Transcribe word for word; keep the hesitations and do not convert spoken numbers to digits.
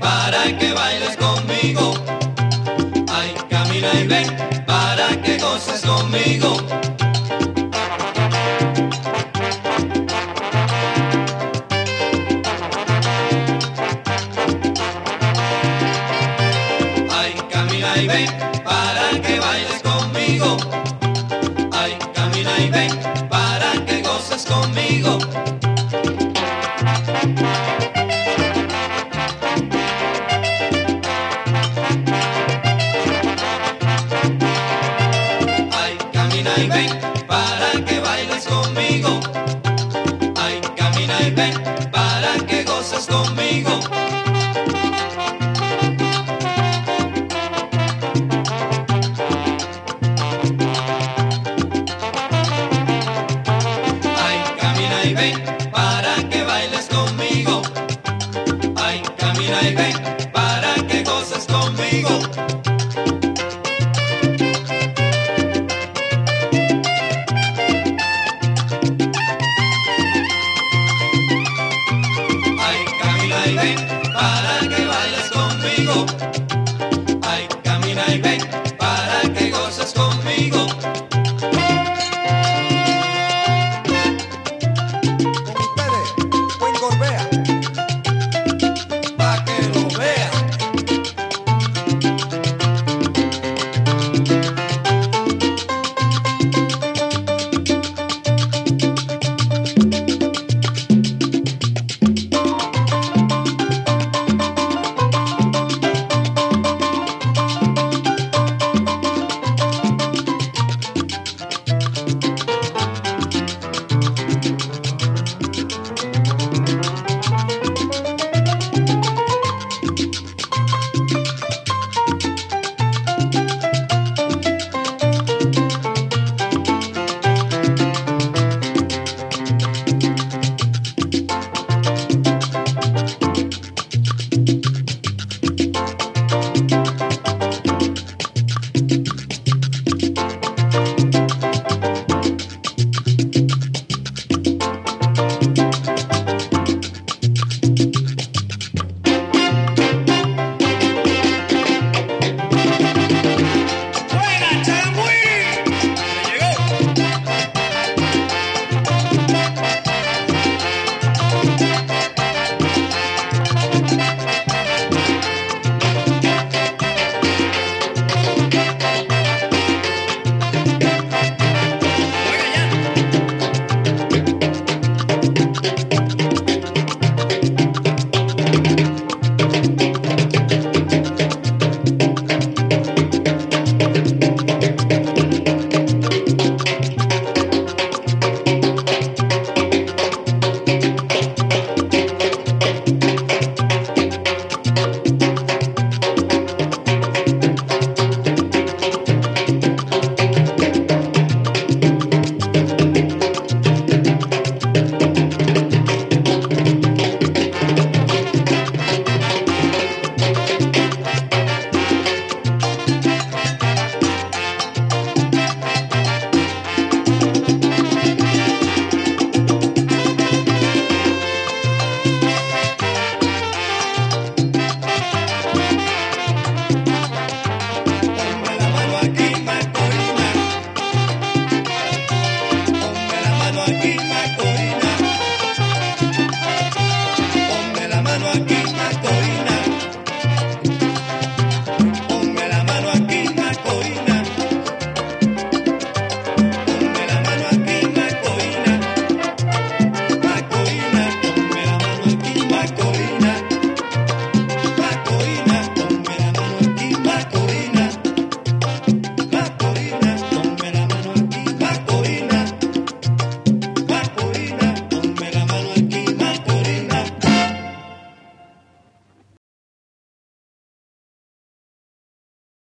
para que bailes conmigo. Ay, camina y ven para que goces conmigo. Ay, camina y ven para que bailes conmigo. Ay, camina y ven para que goces conmigo. Ay, camina y ven para que bailes conmigo. Ay, camina y ven para que goces conmigo. Ay, camina y ven para que bailes conmigo. Ay, camina y ven